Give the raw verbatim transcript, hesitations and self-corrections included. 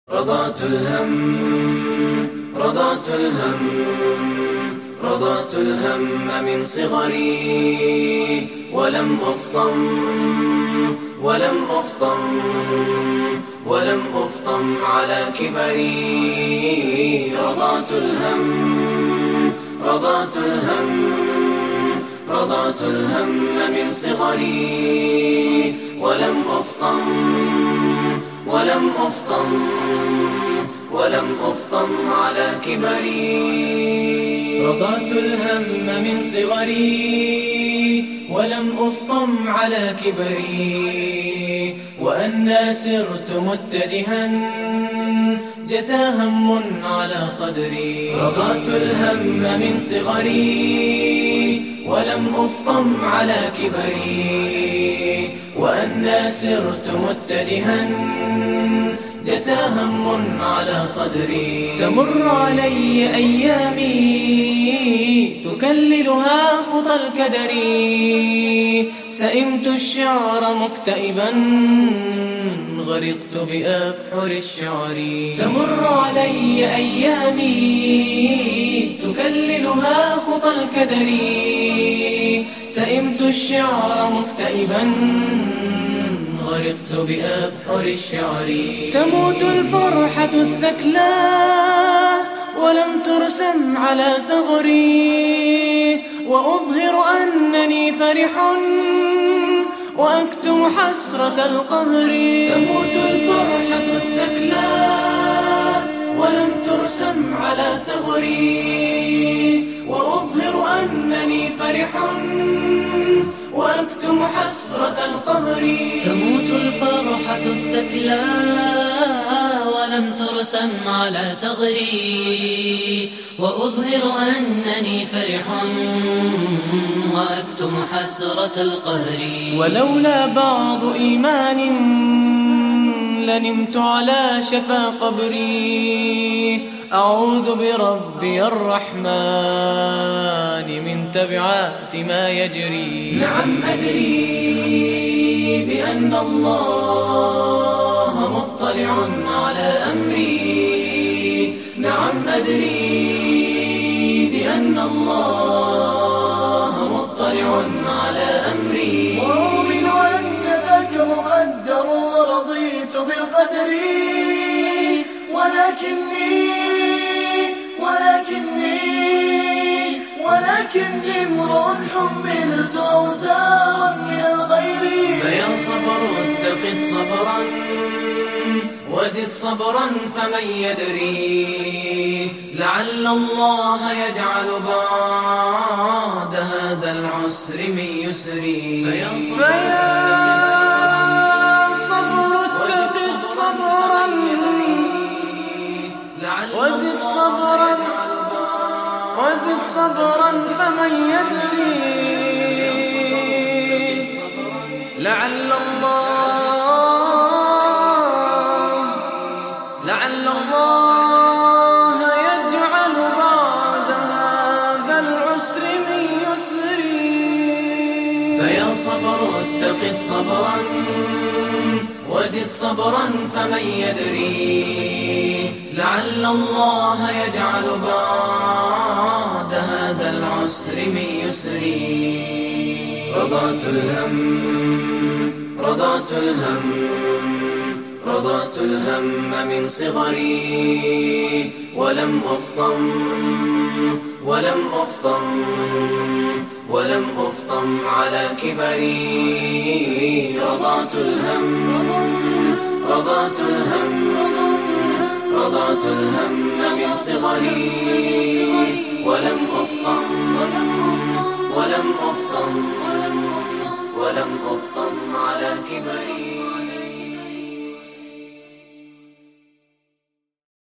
رضعت الهم رضعت الهم رضعت الهم من صغري ولم أفطم ولم أفطم ولم أفطم على كبري. رضعت الهم رضعت الهم رضعت الهم من صغري ولم أفطم ولم أفطم ولم أفطم على كبري. رضعت الهم من صغري ولم أفطم على كبري، وأنا سرت متجها جثى هم على صدري. رضعت الهم من صغري ولم أفطم على كبري، وأنا سرت متجها جثى هم على صدري. تمر علي أيامي تكللها خطى الكدر، سئمت الشعر مكتئبا غرقت بأبحر الشعر. تمر علي أيامي تكللها خطى الكدر، سئمت الشعر مكتئبا غرقت بأبحر الشعر. تموت الفرحة الثكلى ولم ترسم على ثغري، وأظهر أنني فرح وأكتم حسرة القهر. تموت الفرحة الثكلى ولم ترسم على ثغري، وأظهر أنني فرح وأكتم حسرة القهر. تموت الفرحة الثكلى ولم ترسم على ثغري، وأظهر أنني فرح وأكتم حسرة القهر. ولولا بعض إيمان لنمت على شفا قبري، أعوذ بربي الرحمن من تبعات ما يجري. نعم أدري بأن الله مطلع على أمري، نعم أدري بأن الله مطلع على أمري. وأؤمن أن ذاك مقدر ورضيت بالقدر، ولكني ولكني ولكني امرؤ حملت أوزارا من الغير. فيا صبر اتقد صبرا وزد صبرا فمن يدري، لعل الله يجعل بعد هذا العسر من يسر. فيا صبر اتقد صبرا وزد صبرا وزد صبرا فمن يدري، لعل الله لعل الله يجعل بعد هذا العسر من يسر. فيا صبر اتقد صبرا وزد صبرا فمن يدري، لعل الله يجعل بعد هذا العسر من يسر. رضعت الهم رضعت الهم رضعت الهم من صغري ولم أفطم ولم أفطم ولم أفطم على كبري. رضعت الهم رضعت الهم رضعت الهم من صغري ولم أفطم ولم أفطم ولم أفطم ولم أفطم